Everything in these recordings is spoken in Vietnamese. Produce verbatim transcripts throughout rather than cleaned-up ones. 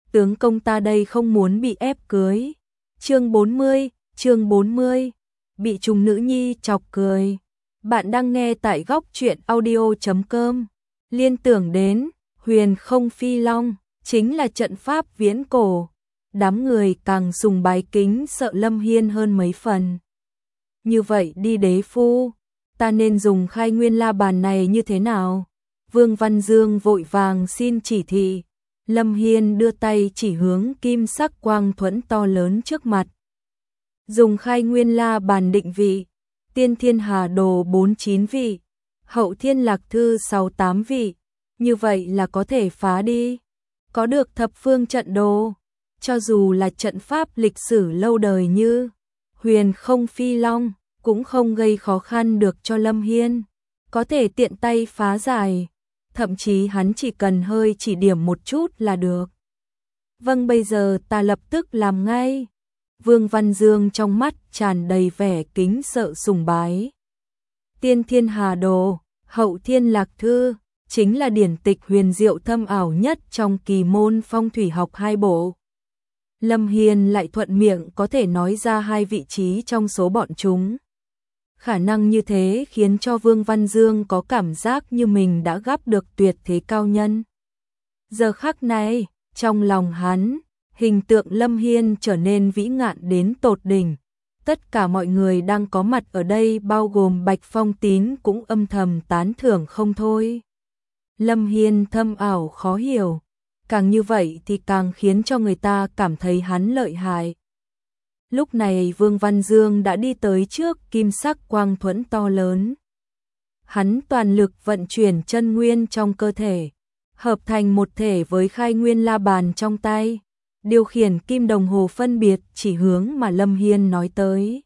tướng công ta đây không muốn bị ép cưới. Chương bốn mươi, chương bốn mươi, bị trùng nữ nhi chọc cười. Bạn đang nghe tại góc truyện audio chấm com. Liên tưởng đến Huyền Không Phi Long, chính là trận pháp viễn cổ. Đám người càng sùng bái kính sợ Lâm Hiên hơn mấy phần. Như vậy đi đế phu, ta nên dùng khai nguyên la bàn này như thế nào? Vương Văn Dương vội vàng xin chỉ thị. Lâm Hiên đưa tay chỉ hướng kim sắc quang thuẫn to lớn trước mặt. Dùng khai nguyên la bàn định vị, tiên thiên hà đồ bốn mươi chín vị, hậu thiên lạc thư sáu mươi tám vị, như vậy là có thể phá đi. Có được thập phương trận đồ, cho dù là trận pháp lịch sử lâu đời như Huyền Không Phi Long, cũng không gây khó khăn được cho Lâm Hiên, có thể tiện tay phá giải. Thậm chí hắn chỉ cần hơi chỉ điểm một chút là được. Vâng, bây giờ ta lập tức làm ngay. Vương Văn Dương trong mắt tràn đầy vẻ kính sợ sùng bái. Tiên thiên hà đồ, hậu thiên lạc thư, chính là điển tịch huyền diệu thâm ảo nhất trong kỳ môn phong thủy học hai bộ. Lâm Hiên lại thuận miệng có thể nói ra hai vị trí trong số bọn chúng. Khả năng như thế khiến cho Vương Văn Dương có cảm giác như mình đã gặp được tuyệt thế cao nhân. Giờ khắc này, trong lòng hắn, hình tượng Lâm Hiên trở nên vĩ ngạn đến tột đỉnh. Tất cả mọi người đang có mặt ở đây bao gồm Bạch Phong Tín cũng âm thầm tán thưởng không thôi. Lâm Hiên thâm ảo khó hiểu, càng như vậy thì càng khiến cho người ta cảm thấy hắn lợi hại. Lúc này Vương Văn Dương đã đi tới trước kim sắc quang thuẫn to lớn. Hắn toàn lực vận chuyển chân nguyên trong cơ thể, hợp thành một thể với khai nguyên la bàn trong tay, điều khiển kim đồng hồ phân biệt chỉ hướng mà Lâm Hiên nói tới.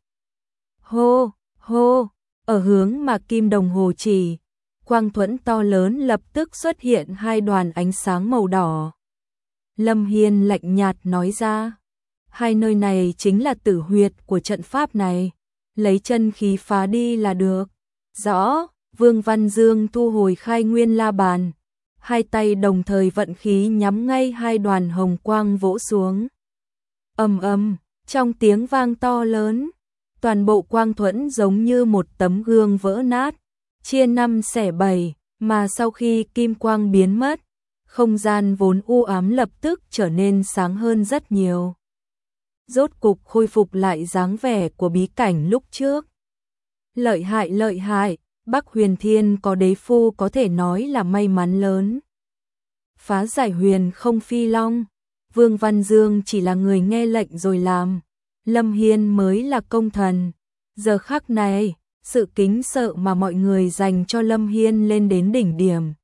Hô, hô, ở hướng mà kim đồng hồ chỉ, quang thuẫn to lớn lập tức xuất hiện hai đoàn ánh sáng màu đỏ. Lâm Hiên lạnh nhạt nói ra. Hai nơi này chính là tử huyệt của trận pháp này, lấy chân khí phá đi là được. Rõ, Vương Văn Dương thu hồi khai nguyên la bàn, hai tay đồng thời vận khí nhắm ngay hai đoàn hồng quang vỗ xuống. Ầm ầm, trong tiếng vang to lớn, toàn bộ quang thuẫn giống như một tấm gương vỡ nát, chia năm xẻ bảy, mà sau khi kim quang biến mất, không gian vốn u ám lập tức trở nên sáng hơn rất nhiều. Rốt cục khôi phục lại dáng vẻ của bí cảnh lúc trước. Lợi hại lợi hại, Bắc Huyền Thiên có đế phu có thể nói là may mắn lớn. Phá giải Huyền Không Phi Long, Vương Văn Dương chỉ là người nghe lệnh rồi làm, Lâm Hiên mới là công thần. Giờ khắc này, sự kính sợ mà mọi người dành cho Lâm Hiên lên đến đỉnh điểm.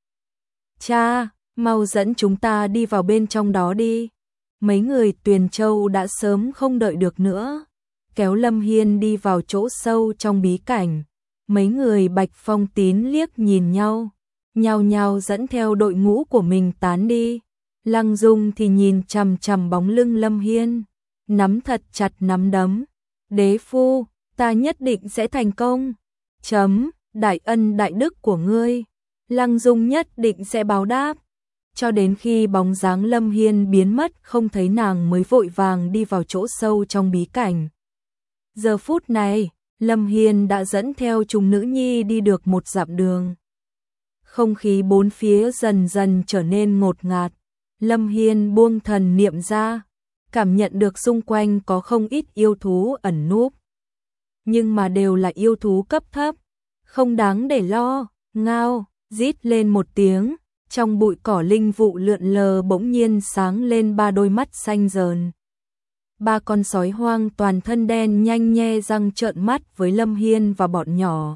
Cha, mau dẫn chúng ta đi vào bên trong đó đi. Mấy người Tuyền Châu đã sớm không đợi được nữa, kéo Lâm Hiên đi vào chỗ sâu trong bí cảnh. Mấy người Bạch Phong Tín liếc nhìn nhau, nhao nhao dẫn theo đội ngũ của mình tán đi. Lăng Dung thì nhìn chằm chằm bóng lưng Lâm Hiên, nắm thật chặt nắm đấm. Đế phu, ta nhất định sẽ thành công. Chấm, đại ân đại đức của ngươi, Lăng Dung nhất định sẽ báo đáp. Cho đến khi bóng dáng Lâm Hiên biến mất không thấy nàng mới vội vàng đi vào chỗ sâu trong bí cảnh. Giờ phút này, Lâm Hiên đã dẫn theo trùng nữ nhi đi được một dặm đường. Không khí bốn phía dần dần trở nên ngột ngạt. Lâm Hiên buông thần niệm ra, cảm nhận được xung quanh có không ít yêu thú ẩn núp. Nhưng mà đều là yêu thú cấp thấp, không đáng để lo. Ngao, rít lên một tiếng. Trong bụi cỏ linh vụ lượn lờ bỗng nhiên sáng lên ba đôi mắt xanh rờn. Ba con sói hoang toàn thân đen nhanh nhe răng trợn mắt với Lâm Hiên và bọn nhỏ.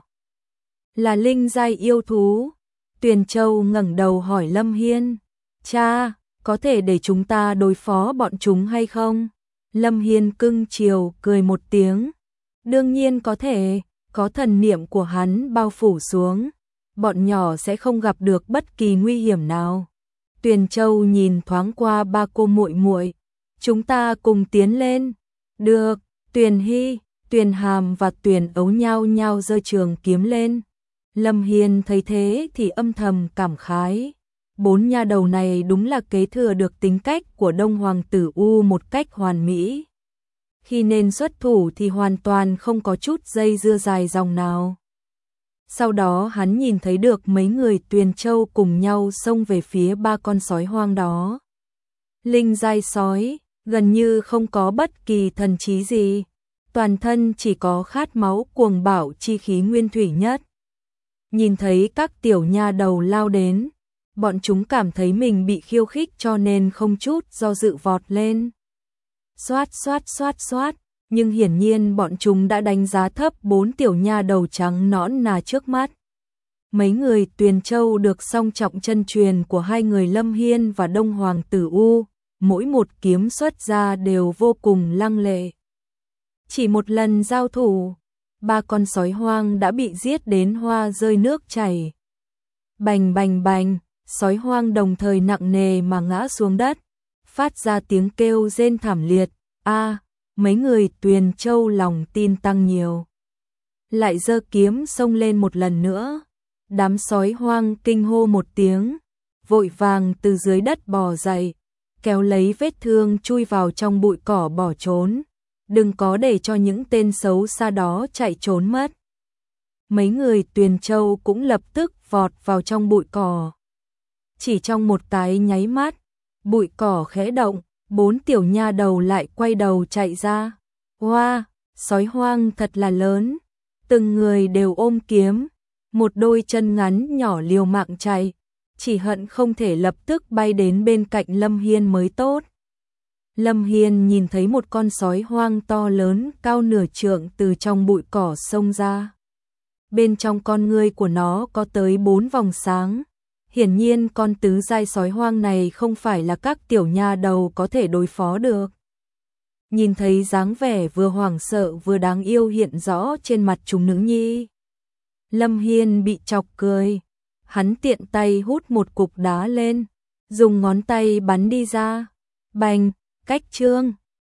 Là linh giai yêu thú. Tuyền Châu ngẩng đầu hỏi Lâm Hiên. Cha, có thể để chúng ta đối phó bọn chúng hay không? Lâm Hiên cưng chiều cười một tiếng. Đương nhiên có thể, có thần niệm của hắn bao phủ xuống. Bọn nhỏ sẽ không gặp được bất kỳ nguy hiểm nào. Tuyền Châu nhìn thoáng qua ba cô muội muội, chúng ta cùng tiến lên. Được, Tuyền Hy, Tuyền Hàm và Tuyền Ấu nhao nhao giơ trường kiếm lên. Lâm Hiên thấy thế thì âm thầm cảm khái. bốn nha đầu này đúng là kế thừa được tính cách của Đông Hoàng tử U một cách hoàn mỹ. Khi nên xuất thủ thì hoàn toàn không có chút dây dưa dài dòng nào. Sau đó hắn nhìn thấy được mấy người Tuyền Châu cùng nhau xông về phía ba con sói hoang đó. Linh giai sói, gần như không có bất kỳ thần trí gì, toàn thân chỉ có khát máu cuồng bạo chi khí nguyên thủy nhất. Nhìn thấy các tiểu nha đầu lao đến, bọn chúng cảm thấy mình bị khiêu khích cho nên không chút do dự vọt lên. Xoát xoát xoát xoát, nhưng hiển nhiên bọn chúng đã đánh giá thấp bốn tiểu nha đầu trắng nõn nà trước mắt. Mấy người Tuyền Châu được song trọng chân truyền của hai người Lâm Hiên và Đông Hoàng tử U, mỗi một kiếm xuất ra đều vô cùng lăng lệ. Chỉ một lần giao thủ, ba con sói hoang đã bị giết đến hoa rơi nước chảy. Bành bành bành, sói hoang đồng thời nặng nề mà ngã xuống đất, phát ra tiếng kêu rên thảm liệt. A, mấy người Tuyền Châu lòng tin tăng nhiều. Lại giơ kiếm xông lên một lần nữa. Đám sói hoang kinh hô một tiếng, vội vàng từ dưới đất bò dậy, kéo lấy vết thương chui vào trong bụi cỏ bỏ trốn. Đừng có để cho những tên xấu xa đó chạy trốn mất. Mấy người Tuyền Châu cũng lập tức vọt vào trong bụi cỏ. Chỉ trong một cái nháy mắt, bụi cỏ khẽ động, bốn tiểu nha đầu lại quay đầu chạy ra. Hoa, sói hoang thật là lớn, từng người đều ôm kiếm, một đôi chân ngắn nhỏ liều mạng chạy, chỉ hận không thể lập tức bay đến bên cạnh Lâm Hiên mới tốt. Lâm Hiên nhìn thấy một con sói hoang to lớn cao nửa trượng từ trong bụi cỏ xông ra. Bên trong con ngươi của nó có tới bốn vòng sáng. Hiển nhiên con tứ giai sói hoang này không phải là các tiểu nha đầu có thể đối phó được. Nhìn thấy dáng vẻ vừa hoảng sợ vừa đáng yêu hiện rõ trên mặt chúng nữ nhi, Lâm Hiên bị chọc cười. Hắn tiện tay hút một cục đá lên, dùng ngón tay bắn đi ra. Bành, cách trương.